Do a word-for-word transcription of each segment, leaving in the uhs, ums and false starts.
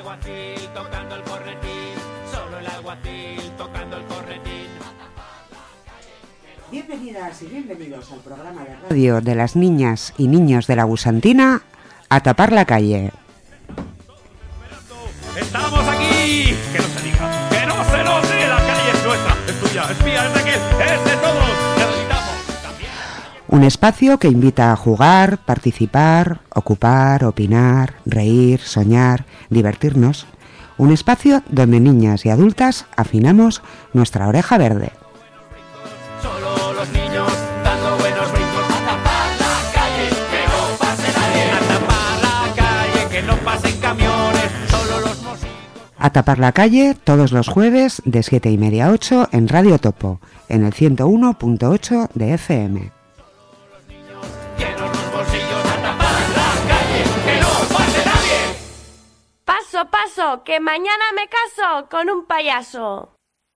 alguacil tocando el cornetín, solo el alguacil tocando el cornetín. Bienvenidas y bienvenidos al programa de radio de las niñas y niños de la Gusantina, A Tapar la Calle. ¡Estamos aquí! ¡Que no se diga! ¡Que no se note! ¡La calle es nuestra! ¡Es tuya! ¡Es mía! ¡Es de aquel! ¡Es de todos! ¡Necesitamos también! Un espacio que invita a jugar, participar, ocupar, opinar, reír, soñar, divertirnos. Un espacio donde niñas y adultas afinamos nuestra oreja verde. Solo los niños dando buenos brincos. A tapar la calle, que no pase nadie. A tapar la calle, que no pasen camiones. Solo los mositos. A Tapar la Calle todos los jueves de siete y media a ocho en Radio Topo, en el ciento uno punto ocho de F M. Llenos los bolsillos. A tapar la calle, que no pase nadie. Paso, paso, que mañana me caso con un payaso.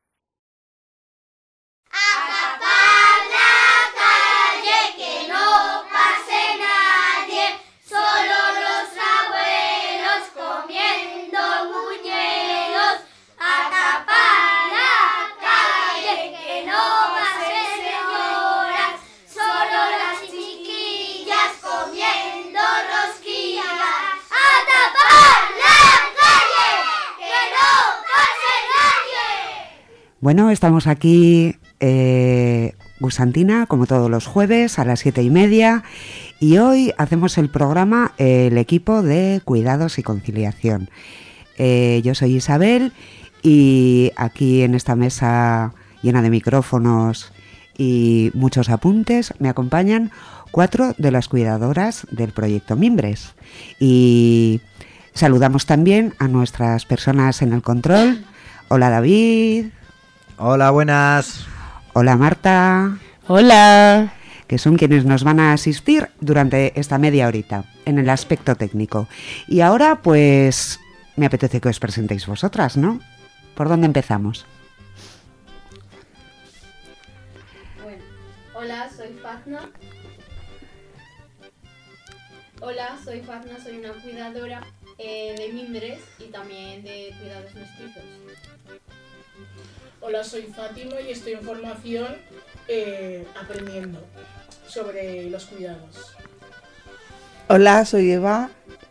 A tapar la calle, que no pase nadie, solo los abuelos comiendo buñuelos. A tapar la calle, que no pasen señoras, solo las chiquillas comiendo rosquillas. A tapar la calle, que no pase nadie. Bueno, estamos aquí, eh, Gusantina, como todos los jueves a las siete y media, y hoy hacemos el programa eh, el equipo de Cuidados y Conciliación. Eh, yo soy Isabel y aquí en esta mesa llena de micrófonos y muchos apuntes me acompañan cuatro de las cuidadoras del proyecto Mimbres. Y saludamos también a nuestras personas en el control. Hola David. Hola, buenas. Hola Marta. Hola. Que son quienes nos van a asistir durante esta media horita en el aspecto técnico. Y ahora pues me apetece que os presentéis vosotras, ¿no? ¿Por dónde empezamos? Bueno, hola, soy Fazna. Hola, soy Fazna, soy una cuidadora eh, de Mimbres y también de cuidados mestizos. Hola, soy Fátima y estoy en formación eh, aprendiendo sobre los cuidados. Hola, soy Eva.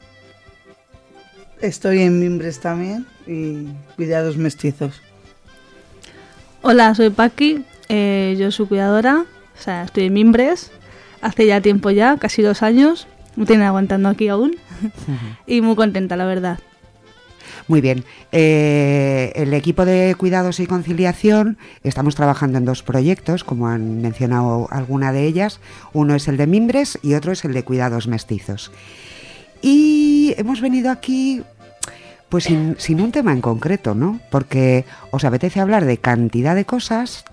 Estoy en Mimbres también y cuidados mestizos. Hola, soy Paqui, eh, yo soy cuidadora, o sea, estoy en Mimbres, hace ya tiempo ya, casi dos años, me tienen aguantando aquí aún y muy contenta, la verdad. Muy bien, eh, el equipo de Cuidados y Conciliación estamos trabajando en dos proyectos, como han mencionado alguna de ellas. Uno es el de Mimbres y otro es el de Cuidados Mestizos. Y hemos venido aquí pues sin, sin un tema en concreto, ¿no? Porque os apetece hablar de cantidad de cosas,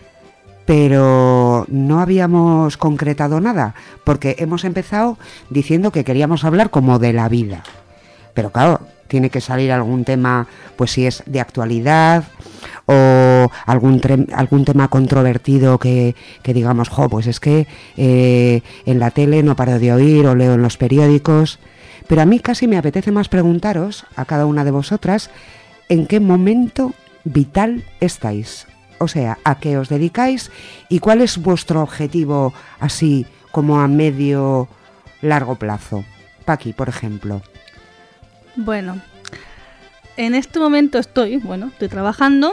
pero no habíamos concretado nada, porque hemos empezado diciendo que queríamos hablar como de la vida. Pero claro, tiene que salir algún tema, pues si es de actualidad o algún, tre- algún tema controvertido que, que digamos, jo, pues es que eh, en la tele no paro de oír o leo en los periódicos. Pero a mí casi me apetece más preguntaros a cada una de vosotras en qué momento vital estáis. O sea, a qué os dedicáis y cuál es vuestro objetivo así como a medio largo plazo. Paqui, por ejemplo. Bueno, en este momento estoy, bueno, estoy trabajando,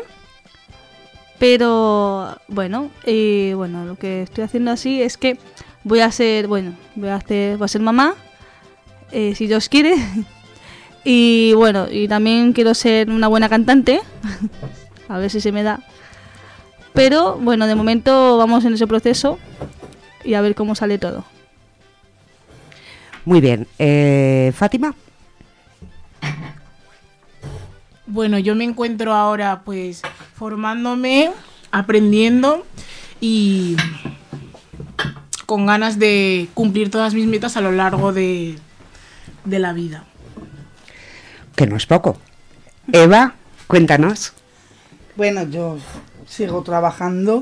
pero bueno, eh, bueno, lo que estoy haciendo así es que voy a ser, bueno, voy a hacer, voy a ser mamá, eh, si Dios quiere, y bueno, y también quiero ser una buena cantante, a ver si se me da, pero bueno, de momento vamos en ese proceso y a ver cómo sale todo. Muy bien, eh, Fátima. Bueno, yo me encuentro ahora pues formándome, aprendiendo y con ganas de cumplir todas mis metas a lo largo de, de la vida. Que no es poco. Eva, cuéntanos. Bueno, yo sigo trabajando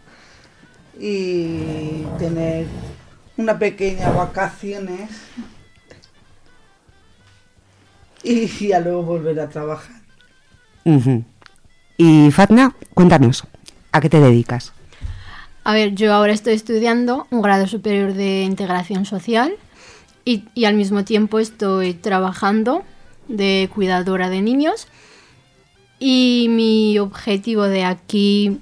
y tener una pequeña vacaciones y ya luego volver a trabajar. Uh-huh. Y Fatna, cuéntanos, ¿a qué te dedicas? A ver, yo ahora estoy estudiando un grado superior de integración social y, y al mismo tiempo estoy trabajando de cuidadora de niños. Y mi objetivo de aquí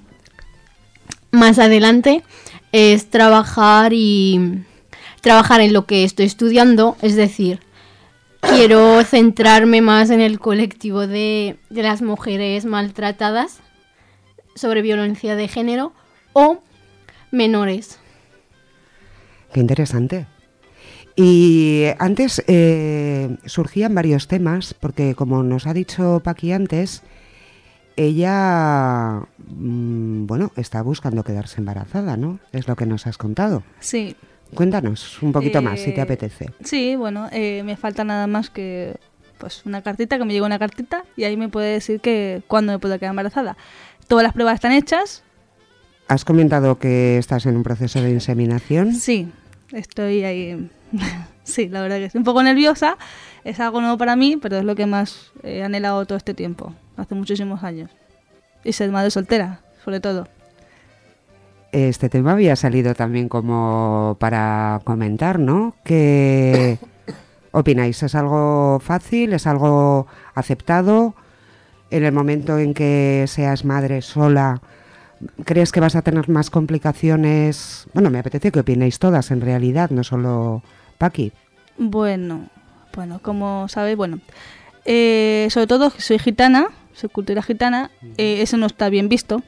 más adelante es trabajar y trabajar en lo que estoy estudiando, es decir, quiero centrarme más en el colectivo de, de las mujeres maltratadas sobre violencia de género o menores. Qué interesante. Y antes eh, surgían varios temas, porque como nos ha dicho Paqui antes, ella, mmm, bueno, está buscando quedarse embarazada, ¿no? Es lo que nos has contado. Sí. Cuéntanos un poquito Eh, más, si te apetece. Sí, bueno, eh, me falta nada más que pues una cartita, que me llegue una cartita y ahí me puede decir que cuándo me puedo quedar embarazada. Todas las pruebas están hechas. ¿Has comentado que estás en un proceso de inseminación? Sí, estoy ahí. Sí, la verdad que estoy un poco nerviosa. Es algo nuevo para mí, pero es lo que más he anhelado todo este tiempo, hace muchísimos años. Y ser madre soltera, sobre todo. Este tema había salido también como para comentar, ¿no? ¿Qué opináis? ¿Es algo fácil? ¿Es algo aceptado? En el momento en que seas madre sola, ¿crees que vas a tener más complicaciones? Bueno, me apetece que opinéis todas, en realidad, no solo Paqui. Bueno, bueno, como sabéis, bueno, eh, sobre todo soy gitana, soy cultura gitana, eh, eso no está bien visto.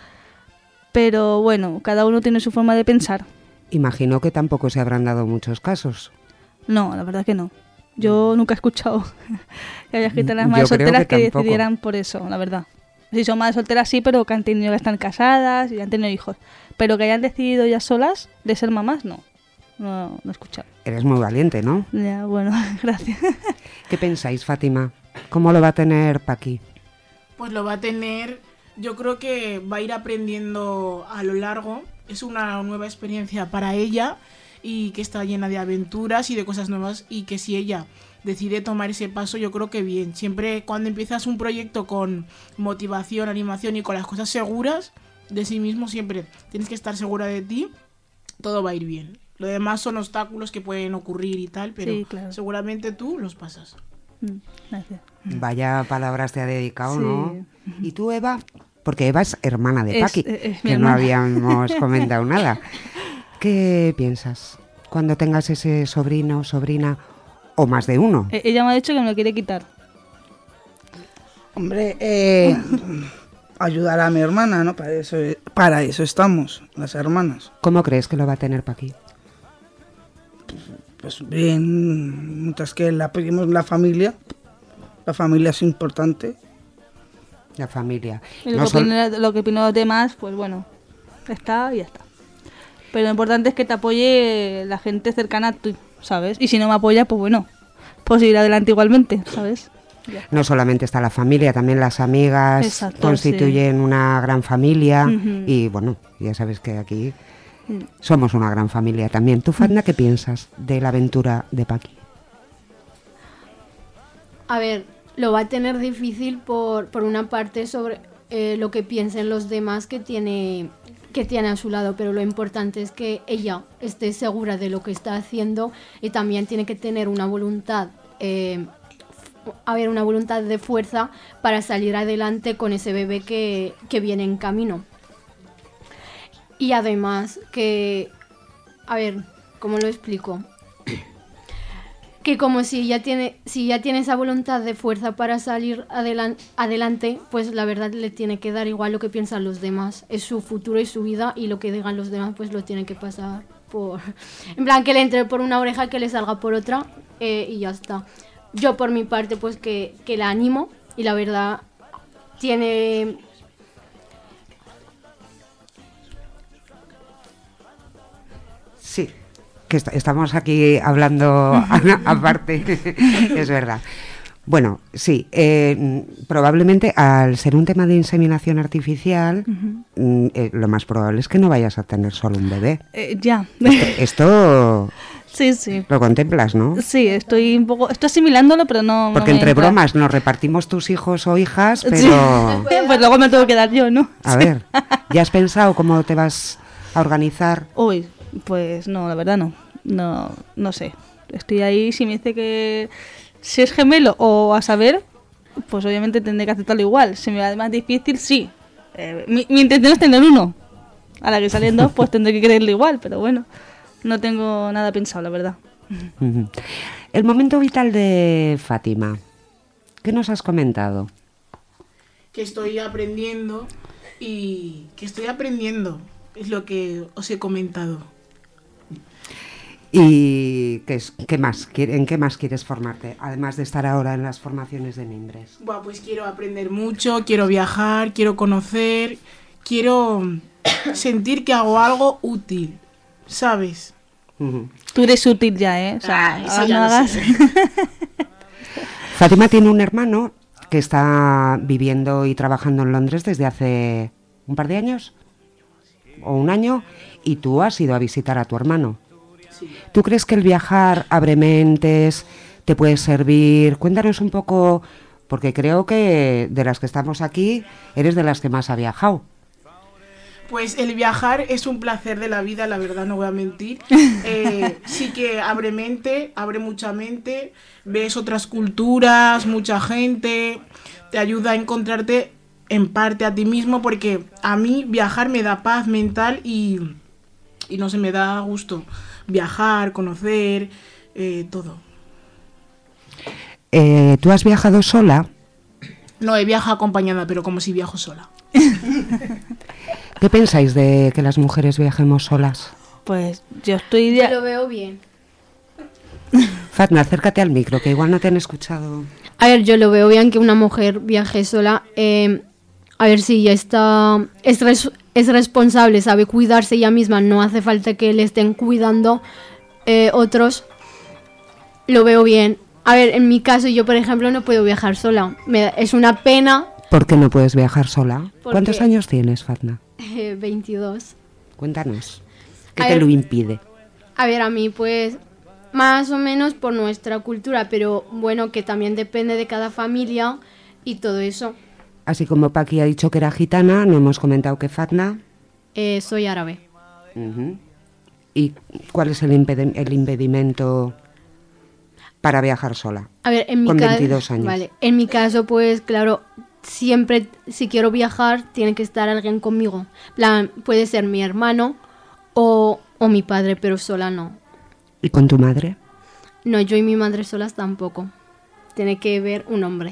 Pero bueno, cada uno tiene su forma de pensar. Imagino que tampoco se habrán dado muchos casos. No, la verdad que no. Yo nunca he escuchado que haya gitanas Yo madres creo solteras que que, tampoco. decidieran por eso, la verdad. Si son madres solteras sí, pero que han tenido que estar casadas y han tenido hijos. Pero que hayan decidido ya solas de ser mamás, no. No, no he escuchado. Eres muy valiente, ¿no? Ya, bueno, gracias. ¿Qué pensáis, Fátima? ¿Cómo lo va a tener Paqui? Pues lo va a tener, yo creo que va a ir aprendiendo a lo largo. Es una nueva experiencia para ella y que está llena de aventuras y de cosas nuevas, y que si ella decide tomar ese paso, yo creo que bien. Siempre cuando empiezas un proyecto con motivación, animación y con las cosas seguras de sí mismo, siempre tienes que estar segura de ti, todo va a ir bien. Lo demás son obstáculos que pueden ocurrir y tal, pero Sí, claro. seguramente tú los pasas. Mm, Gracias. Vaya palabras te ha dedicado, Sí. ¿no? ¿Y tú, Eva? Porque Eva es hermana de Es- Paqui, es- es mi que no hermana. habíamos comentado nada. ¿Qué piensas cuando tengas ese sobrino, sobrina o más de uno? Eh, Ella me ha dicho que me lo quiere quitar. Hombre, eh, ayudar a mi hermana, ¿no? Para eso, para eso estamos, las hermanas. ¿Cómo crees que lo va a tener Paqui? Pues bien, mientras que la pedimos la familia, la familia es importante. La familia. Y lo, No que sol- opinen, lo que opinen los demás, pues bueno, está y ya está. Pero lo importante es que te apoye la gente cercana a ti, ¿sabes? Y si no me apoya, pues bueno, pues seguir adelante igualmente, ¿sabes? Ya. No solamente está la familia, también las amigas Exacto, constituyen una gran familia. Ujú. Y bueno, ya sabes que aquí Mm. somos una gran familia también. ¿Tú, Fatna, qué piensas de la aventura de Paqui? A ver, lo va a tener difícil por, por una parte sobre eh, lo que piensen los demás que tiene, que tiene a su lado, pero lo importante es que ella esté segura de lo que está haciendo y también tiene que tener una voluntad, eh, f- a ver, una voluntad de fuerza para salir adelante con ese bebé que, que viene en camino. Y además que, a ver, ¿cómo lo explico? Que como si ya tiene si ya tiene esa voluntad de fuerza para salir adelan- adelante, pues la verdad le tiene que dar igual lo que piensan los demás. Es su futuro y su vida, y lo que digan los demás pues lo tiene que pasar por... En plan, que le entre por una oreja, que le salga por otra, eh, y ya está. Yo por mi parte pues que, que la animo, y la verdad tiene... Sí, que est- estamos aquí hablando aparte, es verdad. Bueno, sí, eh, probablemente al ser un tema de inseminación artificial, mm, eh, lo más probable es que no vayas a tener solo un bebé. Eh, ya. Esto, Sí, sí. Lo contemplas, ¿no? Sí, estoy un poco, estoy asimilándolo, pero no. Porque no me entre entra. bromas nos repartimos tus hijos o hijas, pero... Sí. Pues luego me tengo que dar yo, ¿no? A ver, ¿ya has pensado cómo te vas a organizar? Uy, pues no, la verdad no. No, no sé. Estoy ahí, si me dice que si es gemelo o a saber, pues obviamente tendré que aceptarlo igual. Si me va más difícil, sí. Eh, mi, mi intención es tener uno. A la que salen dos, pues tendré que creerlo igual, pero bueno, no tengo nada pensado, la verdad. El momento vital de Fátima, ¿qué nos has comentado? Que estoy aprendiendo y que estoy aprendiendo, es lo que os he comentado. ¿Y qué, es, qué más? ¿En qué más quieres formarte? Además de estar ahora en las formaciones de mimbres. Buah, pues quiero aprender mucho, quiero viajar, quiero conocer, quiero sentir que hago algo útil, ¿sabes? Uh-huh. Tú eres útil ya, ¿eh? O sea, Ah, eso ahora ya no lo hagas. sé. Fátima tiene un hermano que está viviendo y trabajando en Londres desde hace un par de años o un año, y tú has ido a visitar a tu hermano. Sí. ¿Tú crees que el viajar abre mentes, te puede servir? Cuéntanos un poco, porque creo que de las que estamos aquí, eres de las que más ha viajado. Pues el viajar es un placer de la vida, la verdad, no voy a mentir. Eh, sí que abre mente, abre mucha mente, ves otras culturas, mucha gente, te ayuda a encontrarte en parte a ti mismo, porque a mí viajar me da paz mental y, y no sé, me da gusto. Viajar, conocer, eh, todo. Eh, ¿Tú has viajado sola? No, he viajado acompañada, pero como si viajo sola. ¿Qué pensáis de que las mujeres viajemos solas? Pues yo estoy Yo ya... lo veo bien. Fatma, acércate al micro, que igual no te han escuchado. A ver, yo lo veo bien que una mujer viaje sola. Eh, a ver si ya está... Es, res- es responsable, sabe cuidarse ella misma. No hace falta que le estén cuidando eh, otros. Lo veo bien. A ver, en mi caso, yo por ejemplo no puedo viajar sola. Me da- es una pena. ¿Por qué no puedes viajar sola? Porque- ¿Cuántos años tienes, Fatma? Eh, veintidós. Cuéntanos. ¿Qué A te ver. lo impide? A ver, a mí pues más o menos por nuestra cultura, pero bueno, que también depende de cada familia y todo eso. Así como Paqui ha dicho que era gitana, no hemos comentado que Fatma. Eh, soy árabe. Uh-huh. ¿Y cuál es el, impedi- el impedimento para viajar sola? A ver, en mi Con ca- veintidós años. Vale, en mi caso pues claro, siempre si quiero viajar tiene que estar alguien conmigo. Plan, puede ser mi hermano o, o mi padre, pero sola no. ¿Y con tu madre? No, yo y mi madre solas tampoco. Tiene que ver un hombre.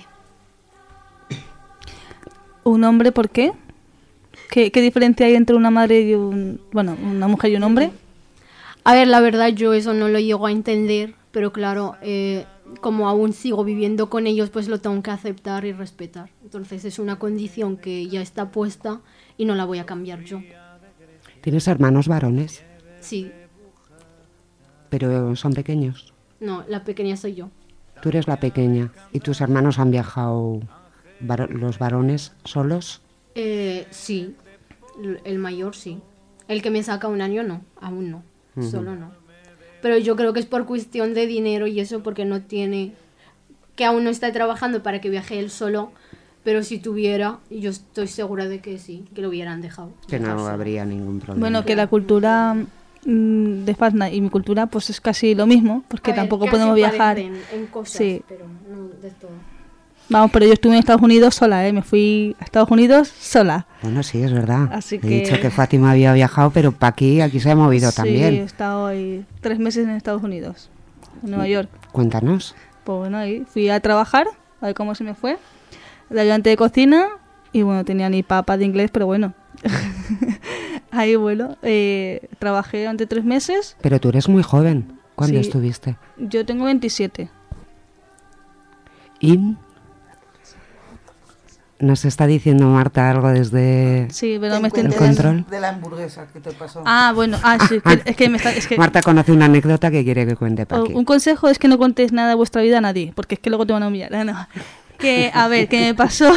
¿Un hombre por qué? ¿Qué, qué diferencia hay entre una madre y un... Bueno, una mujer y un hombre? A ver, la verdad yo eso no lo llego a entender, pero claro, eh, como aún sigo viviendo con ellos, pues lo tengo que aceptar y respetar. Entonces es una condición que ya está puesta y no la voy a cambiar yo. ¿Tienes hermanos varones? Sí, Pero son pequeños. no, la pequeña soy yo. Tú eres la pequeña. ¿Y tus hermanos han viajado varo- los varones solos? Eh, sí, l- el mayor sí. El que me saca un año no, aún no, Ujú. solo no. Pero yo creo que es por cuestión de dinero y eso porque no tiene, que aún no está trabajando para que viaje él solo, pero si tuviera, yo estoy segura de que sí, que lo hubieran dejado. Que no dejar solo. habría ningún problema. Bueno, que la cultura mm, de Fatma y mi cultura pues es casi lo mismo, porque A ver, tampoco casi podemos viajar. parecen en cosas, Sí. pero no de todo. Vamos, pero yo estuve en Estados Unidos sola, ¿eh? Me fui a Estados Unidos sola. Bueno, sí, es verdad. Así He que- dicho que Fátima había viajado, pero pa' aquí, aquí se ha movido Sí, he también. estado ahí tres meses en Estados Unidos, en Nueva York. Cuéntanos. Pues bueno, ahí fui a trabajar, a ver cómo se me fue. De ayudante de cocina, y bueno, tenía ni papa de inglés, pero bueno. Ahí, bueno, eh, trabajé durante tres meses. Pero tú eres muy joven. ¿Cuándo Sí. estuviste? Yo tengo veintisiete. ¿Y? Nos está diciendo Marta algo desde Sí, pero me estoy el enterando. control. De la hamburguesa que te pasó. Ah, bueno, ah, sí, que- es que me está... Es que, Marta conoce una anécdota que quiere que cuente o- Paqui. un consejo es que no contéis nada de vuestra vida a nadie, porque es que luego te van a humillar. Ah, no. Que, a ver, ¿qué me pasó?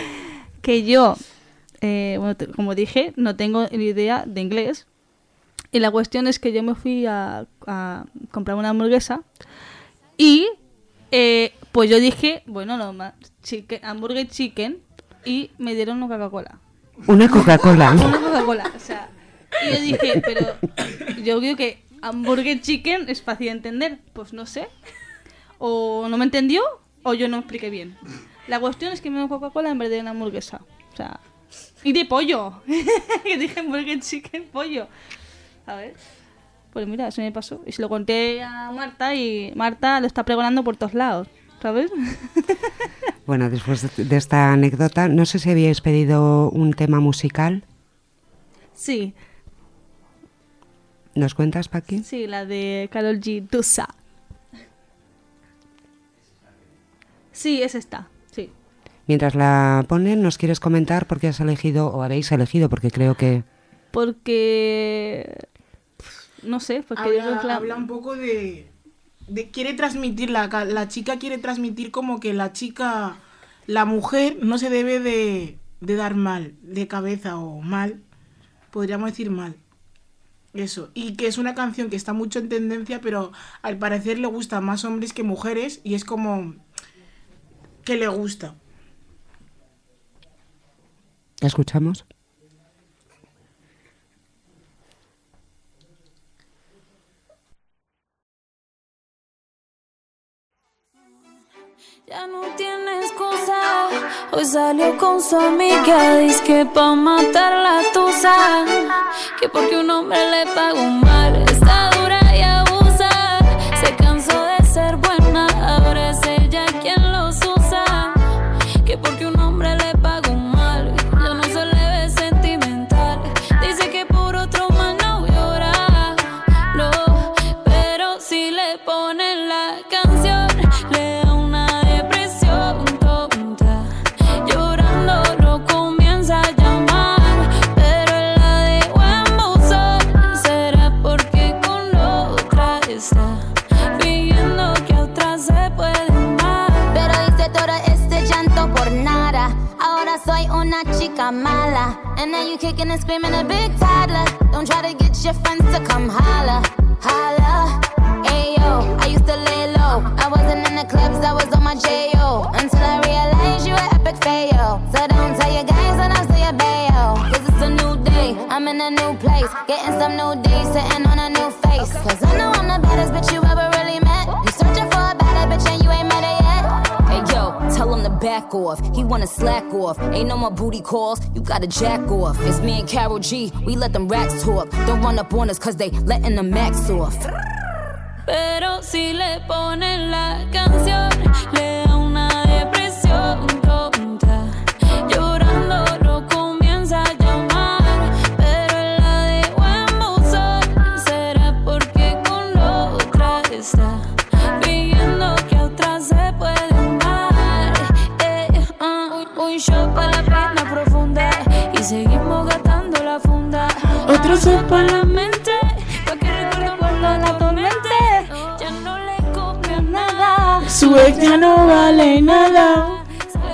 Que yo, eh, bueno, te- como dije, no tengo ni idea de inglés. Y la cuestión es que yo me fui a, a comprar una hamburguesa y eh, pues yo dije, bueno, no, chicken, hamburger chicken, y me dieron una Coca-Cola. Una Coca-Cola. Una Coca-Cola, o sea, y yo dije, pero yo digo que hamburger chicken es fácil de entender, pues no sé, o no me entendió o yo no expliqué bien. La cuestión es que me dio Coca-Cola en vez de una hamburguesa, o sea, y de pollo, que dije hamburger chicken, pollo, ¿sabes? Pues mira, eso me pasó. Y se lo conté a Marta y Marta lo está pregonando por todos lados, ¿sabes? Bueno, después de esta anécdota, no sé si habíais pedido un tema musical. Sí. ¿Nos cuentas, Paqui? Sí, la de Karol G, Tusa. Sí, es esta, sí. Mientras la ponen, ¿nos quieres comentar por qué has elegido, o habéis elegido, porque creo que... Porque... No sé, porque... Habla, digo, claro, habla un poco de... de quiere transmitir, la, la chica quiere transmitir como que la chica, la mujer no se debe de, de dar mal, de cabeza o mal, podríamos decir mal. Eso, y que es una canción que está mucho en tendencia, pero al parecer le gusta más hombres que mujeres y es como que le gusta. ¿La escuchamos? Ya no tiene excusa, hoy salió con su amiga, dice que pa' matar la tusa, que porque un hombre le pagó mal, está dura y abusa, se cansó de ser buena, ahora es ella quien los usa, que porque un hombre le pagó mal, ya no se le ve sentimental, dice que por otro mal no llora, no, pero si le ponen la canción, le da una depresión tonta, llorando no comienza a llamar, pero él la dejó en buzón, será porque con otra está fingiendo que a otra se puede amar. Pero hice todo este llanto por nada, ahora soy una chica mala, and now you kicking and screaming a big toddler, don't try to get your friends to come holla, holla. Ayo, I used to lay low, I wasn't in the clubs, I was on my J O, until I realized you were epic fail, so don't tell your guys when I say a bail, cause it's a new day, I'm in a new place, getting some new days, sitting on a new face, cause I know I'm the baddest bitch you ever really met, you searching for a better bitch and you ain't met her yet. Hey yo, tell him to back off, he wanna slack off, ain't no more booty calls, you gotta jack off, it's me and Karol G, we let them racks talk, don't run up on us cause they letting the max off. Pero si le ponen la canción, le da una depresión tonta, llorando no comienza a llamar, pero él la dejó en buzón, será porque con otra está fingiendo que a otra se puede amar. Eh, uh, un shot para la pena profunda y seguimos gastando la funda, otro shot para la mente, pa' que recuerdo cuando la tormenta. Su ex ya no vale nada,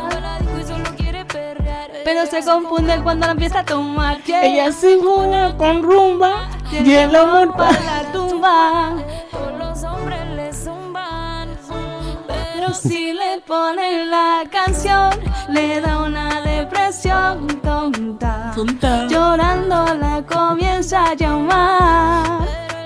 pero se confunde cuando la empieza a tomar, yeah. Ella se une con rumba y el amor para la tumba, todos los hombres le zumban, pero si le ponen la canción, le da una depresión tonta, tonta. Llorando la comienza a llamar,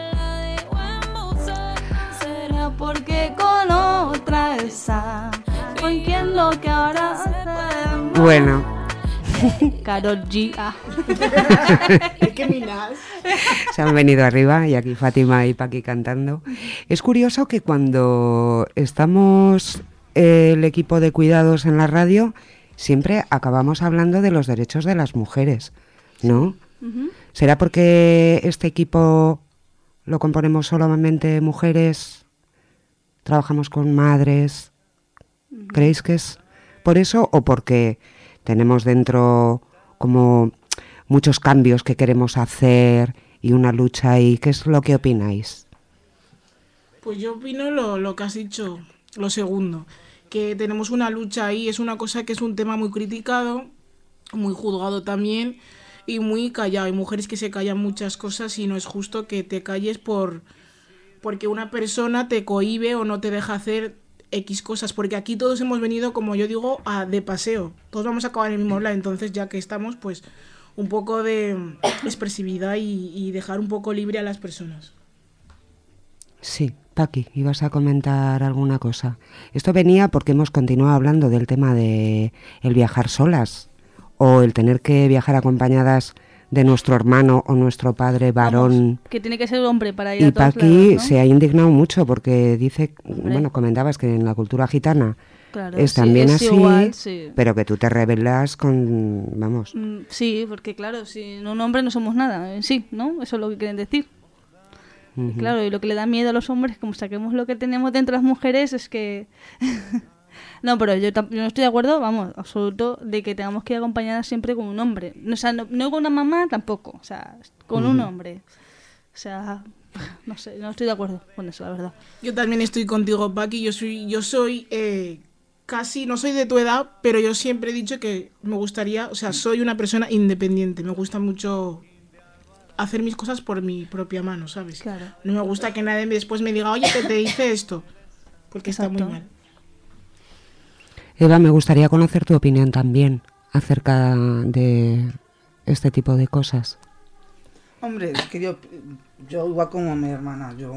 porque con otra está fingiendo que ahora se... Bueno. Karol G. Ah. ¿Qué miras? Se han venido arriba y aquí Fátima y Paqui cantando. Es curioso que cuando estamos eh, el equipo de cuidados en la radio, siempre acabamos hablando de los derechos de las mujeres, ¿no? Uh-huh. ¿Será porque este equipo lo componemos solamente mujeres? ¿Trabajamos con madres? ¿Creéis que es por eso o porque tenemos dentro como muchos cambios que queremos hacer y una lucha ahí? ¿Qué es lo que opináis? Pues yo opino lo, lo que has dicho, lo segundo, que tenemos una lucha ahí, es una cosa que es un tema muy criticado, muy juzgado también, y muy callado. Hay mujeres que se callan muchas cosas y no es justo que te calles por porque una persona te cohíbe o no te deja hacer X cosas, porque aquí todos hemos venido, como yo digo, a, de paseo. Todos vamos a acabar en el mismo lado, entonces ya que estamos, pues un poco de expresividad y, y dejar un poco libre a las personas. Sí, Paqui, ibas a comentar alguna cosa. Esto venía porque hemos continuado hablando del tema de el viajar solas o el tener que viajar acompañadas de nuestro hermano o nuestro padre varón. Vamos, que tiene que ser hombre para ir y a todos Paqui lados, ¿no? se ha indignado mucho porque dice, Hombre. bueno, comentabas que en la cultura gitana Claro, es sí, también es así, igual, sí. pero que tú te rebelas con, vamos. Mm, Sí, porque claro, sin un hombre no somos nada en sí, ¿no? Eso es lo que quieren decir. Ujú. Claro, y lo que le da miedo a los hombres, como saquemos lo que tenemos dentro de las mujeres, es que... No, pero yo, tam- yo no estoy de acuerdo, vamos, absoluto, de que tengamos que ir acompañadas siempre con un hombre. O sea, no, no con una mamá tampoco, o sea, con un Ujú. hombre. O sea, no sé, no estoy de acuerdo con eso, la verdad. Yo también estoy contigo, Paqui. Yo soy, yo soy eh, casi, no soy de tu edad, pero yo siempre he dicho que me gustaría, o sea, soy una persona independiente. Me gusta mucho hacer mis cosas por mi propia mano, ¿sabes? Claro. No me gusta que nadie después me diga, oye, que te hice esto, porque está muy Exacto. mal. Eva, me gustaría conocer tu opinión también acerca de este tipo de cosas. Hombre, es que yo, yo igual como mi hermana, yo,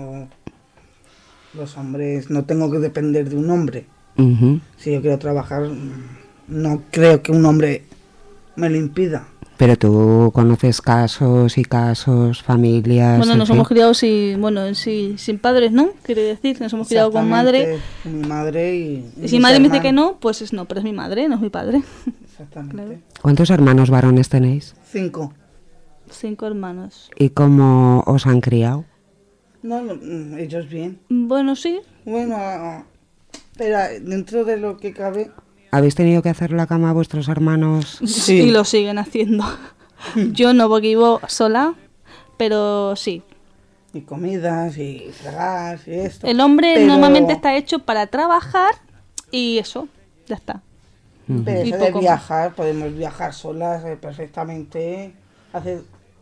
los hombres, no tengo que depender de un hombre. Ujú. Si yo quiero trabajar, no creo que un hombre me lo impida. Pero tú conoces casos y casos, familias... Bueno, en nos fin. hemos criado sin, bueno, sí, sin padres, ¿no? Quiere decir, nos hemos criado con madre. Exactamente, con mi madre y, Y si mi madre me dice que no, pues es no, pero es mi madre, no es mi padre. Exactamente. ¿Cuántos hermanos varones tenéis? Cinco. Cinco hermanos. ¿Y cómo os han criado? No, no, mm, ellos bien. Bueno, sí. Bueno, pero dentro de lo que cabe... ¿Habéis tenido que hacer la cama a vuestros hermanos? Sí. Y lo siguen haciendo. Yo no, porque vivo sola, pero sí. Y comidas, y fregar, y esto. El hombre Pero- normalmente está hecho para trabajar y eso, ya está. Pero Y eso de poco viajar, podemos viajar solas eh, perfectamente. Hacer...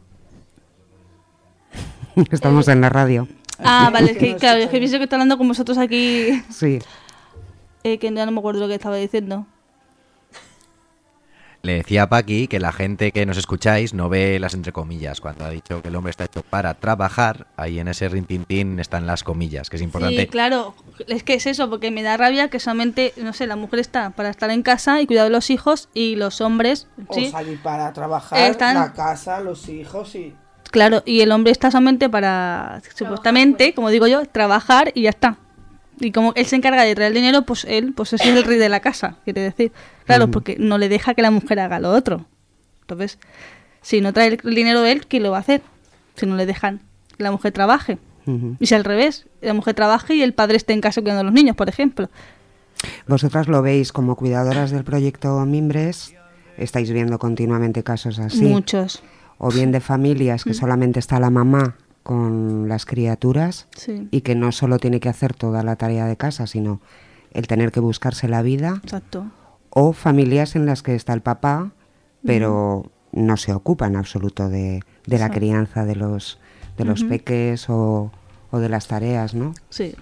Estamos en la radio. Ah, vale, es que que, no claro, se es que pienso que estoy hablando con vosotros aquí, Sí. eh, que ya no me acuerdo lo que estaba diciendo. Le decía a Paqui que la gente que nos escucháis no ve las entre comillas. Cuando ha dicho que el hombre está hecho para trabajar, ahí en ese rintintín están las comillas, que es importante. Sí, claro, es que es eso, porque me da rabia que solamente, no sé, la mujer está para estar en casa y cuidar de los hijos y los hombres, O sí, salir para trabajar, Están- la casa, los hijos y... claro, y el hombre está solamente para, supuestamente, como digo yo, trabajar y ya está. Y como él se encarga de traer el dinero, pues él pues es el rey de la casa, quiere decir. Claro, Ujú. porque no le deja que la mujer haga lo otro. Entonces, si no trae el dinero él, ¿quién lo va a hacer? Si no le dejan que la mujer trabaje. Ujú. Y si al revés, la mujer trabaje y el padre esté en casa cuidando a los niños, por ejemplo. Vosotras lo veis como cuidadoras del proyecto Mimbres, estáis viendo continuamente casos así. Muchos. O bien de familias que Mm. solamente está la mamá con las criaturas Sí. y que no solo tiene que hacer toda la tarea de casa, sino el tener que buscarse la vida. Exacto. O familias en las que está el papá, pero no se ocupa en absoluto de, de la Exacto. crianza de los, de los Ujú. peques o, o de las tareas, ¿no? Sí,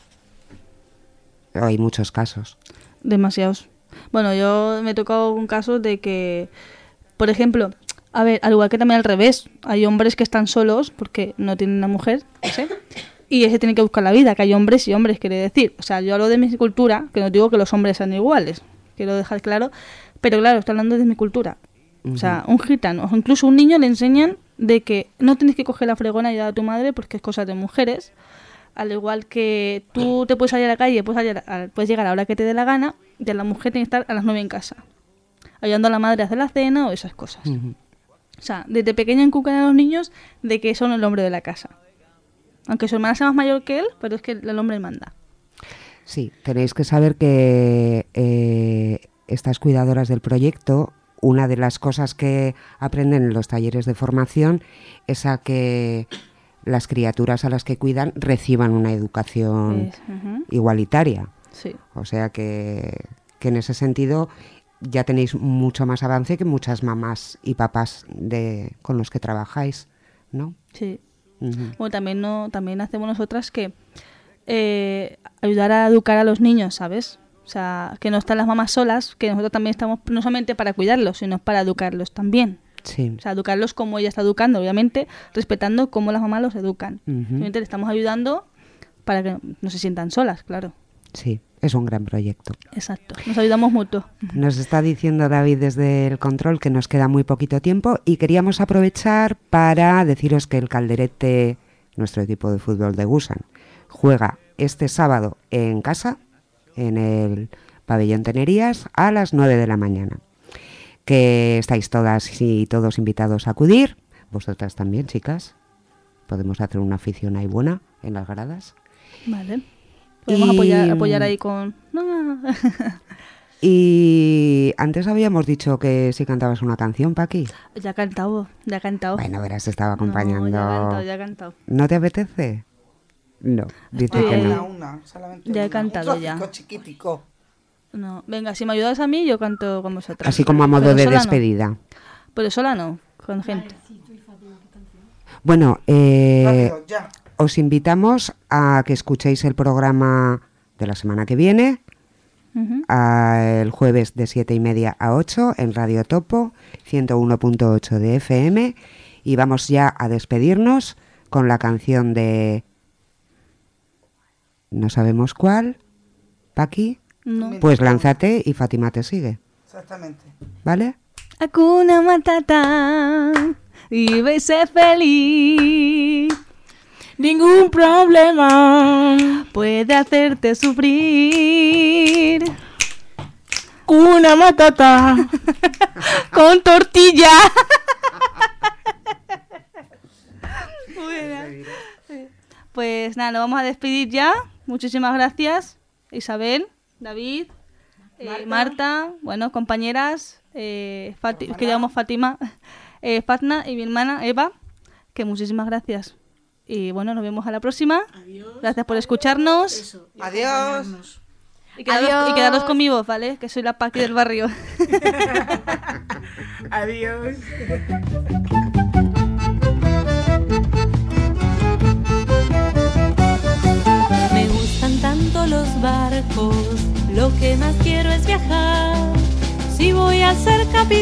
Hay muchos casos. demasiados. Bueno, yo me he tocado un caso de que, por ejemplo, a ver, al igual que también al revés, hay hombres que están solos porque no tienen una mujer, no sé, y se tienen que buscar la vida, que hay hombres y hombres, quiere decir. O sea, yo hablo de mi cultura, que no digo que los hombres sean iguales, quiero dejar claro, pero claro, estoy hablando de mi cultura. O sea, un gitano, o incluso un niño le enseñan de que no tienes que coger la fregona y dar a tu madre porque es cosa de mujeres. Al igual que tú te puedes salir a la calle, puedes, salir a- puedes llegar a la hora que te dé la gana, y a la mujer tiene que estar a las nueve en casa, ayudando a la madre a hacer la cena o esas cosas. Ujú. O sea, desde pequeño inculcan a los niños de que son el hombre de la casa. Aunque su hermana sea más mayor que él, pero es que el hombre manda. Sí, tenéis que saber que eh, estas cuidadoras del proyecto, una de las cosas que aprenden en los talleres de formación es a que las criaturas a las que cuidan reciban una educación Es- ujú. igualitaria. Sí. O sea que, que en ese sentido ya tenéis mucho más avance que muchas mamás y papás de con los que trabajáis, ¿no? Sí. Uh-huh. Bueno, también, no, también hacemos nosotras que eh, ayudar a educar a los niños, ¿sabes? O sea, que no están las mamás solas, que nosotros también estamos no solamente para cuidarlos, sino para educarlos también. Sí. O sea, educarlos como ella está educando, obviamente, respetando cómo las mamás los educan. Uh-huh. Simplemente le estamos ayudando para que no se sientan solas, claro. Sí, es un gran proyecto. Exacto, nos ayudamos mutuo. Nos está diciendo David desde el control que nos queda muy poquito tiempo y queríamos aprovechar para deciros que el Calderete, nuestro equipo de fútbol de Gusan, juega este sábado en casa, en el pabellón Tenerías, a las nueve de la mañana. Que estáis todas y todos invitados a acudir, vosotras también, chicas. Podemos hacer una afición ahí buena en las gradas. Vale. Podemos y... apoyar, apoyar ahí con... No. Y antes habíamos dicho que si cantabas una canción, Paqui. Ya he cantado, ya he cantado. Bueno, verás, te estaba acompañando. No, ya he cantado, ya he cantado. ¿No te apetece? No, dice Eh, que no. Una, una, solamente Ya he una. cantado Un ya. trocico chiquitico. No, venga, si me ayudas a mí, yo canto con vosotras. Así como a modo Pero de sola despedida. No. Pero sola no, con gente. Bueno, eh, Rápido, ya. os invitamos a que escuchéis el programa de la semana que viene, Uh-huh. a el jueves de siete y media a ocho en Radio Topo, ciento uno punto ocho de F M, y vamos ya a despedirnos con la canción de... No sabemos cuál, Paqui. No. Pues lánzate y Fátima te sigue, Exactamente. ¿vale? Hakuna Matata y vese feliz. Ningún problema puede hacerte sufrir. Una matata con tortilla. Bueno. Pues nada, nos vamos a despedir ya. Muchísimas gracias, Isabel, David, eh, Marta. Marta, bueno, compañeras, eh, Fati- que llamamos Fátima, eh, Fatna y mi hermana Eva, que muchísimas gracias. Y bueno, nos vemos a la próxima. Adiós. Gracias por escucharnos. Eso, y Adiós. acompañarnos. Y quedaros, Adiós. y quedaros con mi voz, ¿vale? Que soy la Paqui del barrio. Adiós. Me gustan tanto los barcos, lo que más quiero es viajar. Si voy a ser capitán